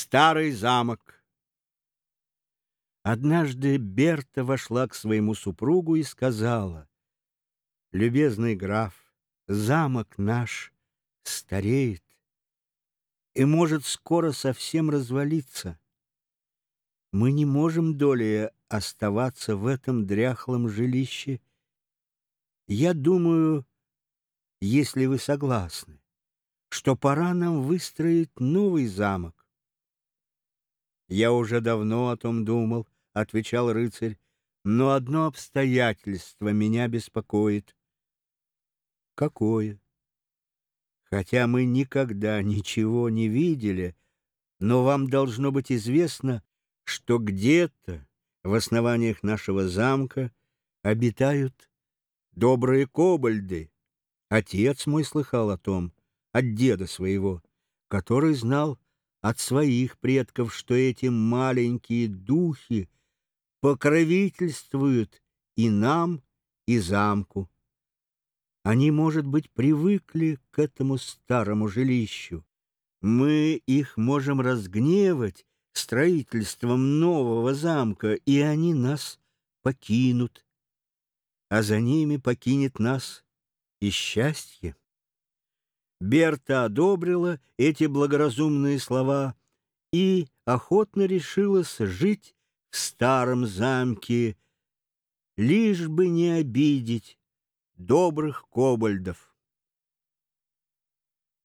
Старый замок. Однажды Берта вошла к своему супругу и сказала: «Любезный граф, замок наш стареет и может скоро совсем развалиться. Мы не можем долее оставаться в этом дряхлом жилище. Я думаю, если вы согласны, что пора нам выстроить новый замок». «Я уже давно о том думал», — отвечал рыцарь, «но одно обстоятельство меня беспокоит». «Какое?» «Хотя мы никогда ничего не видели, но вам должно быть известно, что где-то в основаниях нашего замка обитают добрые кобальды. Отец мой слыхал о том, от деда своего, который знал от своих предков, что эти маленькие духи покровительствуют и нам, и замку. Они, может быть, привыкли к этому старому жилищу. Мы их можем разгневать строительством нового замка, и они нас покинут, а за ними покинет нас и счастье». Берта одобрила эти благоразумные слова и охотно решилась жить в старом замке, лишь бы не обидеть добрых кобальдов.